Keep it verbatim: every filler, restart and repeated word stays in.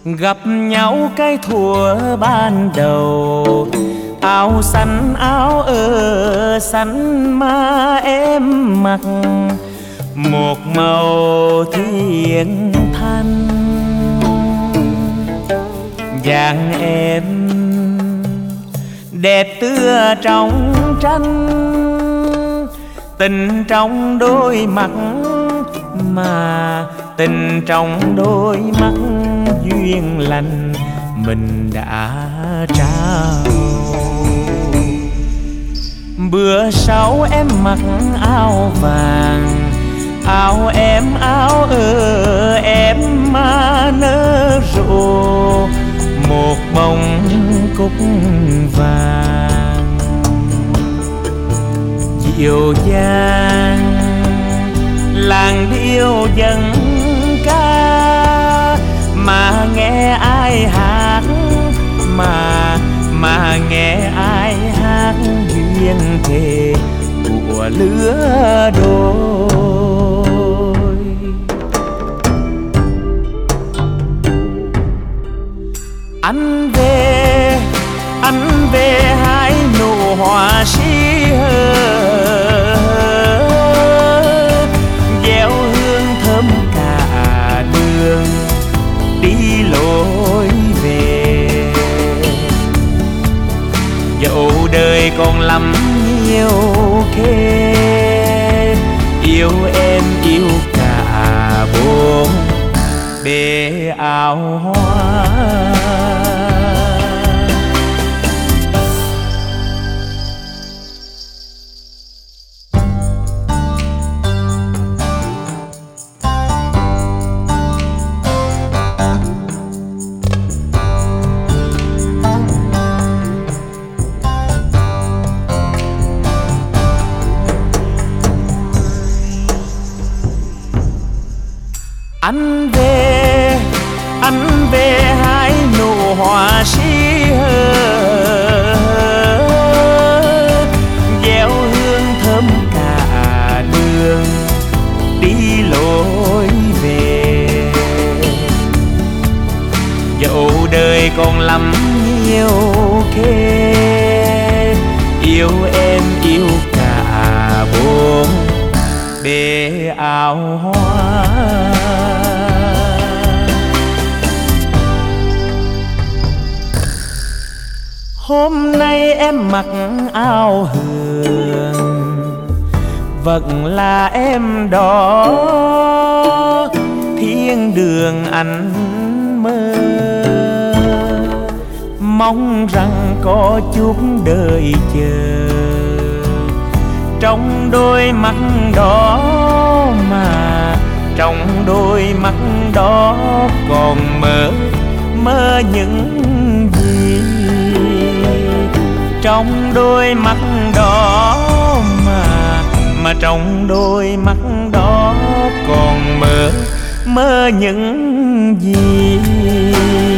Gặp nhau cái thuở ban đầu, áo xanh áo ơ xanh mà em mặc, một màu thiên thanh. Dáng em đẹp tựa trong tranh, tình trong đôi mắt mà tình trong đôi mắt duyên lành mình đã trao. Bữa sau em mặc áo vàng, áo em áo ơ em mà nở rộ một bông cúc vàng. Dịu dàng làng điệu dân ca, mà nghe ai hát, mà mà nghe ai hát duyên thề của lứa đôi. Anh về anh về hai nụ hoa si hờ, gieo hương thơm cả đường đi lối về. Dẫu đời còn lắm nhiều khê, yêu em yêu cả bốn bề áo hoa. Anh về anh về hai nụ hoa si hờ, gieo hương thơm cả đường đi lối về. Dẫu đời còn lắm nhiều khê, yêu em yêu cả bốn bề áo hoa. Hôm nay em mặc áo hường, vẫn là em đó thiên đường anh mơ. Mong rằng có chút đời chờ, trong đôi mắt đó mà trong đôi mắt đó còn mơ mơ những gì. Trong đôi mắt đó mà mà trong đôi mắt đó còn mơ mơ những gì.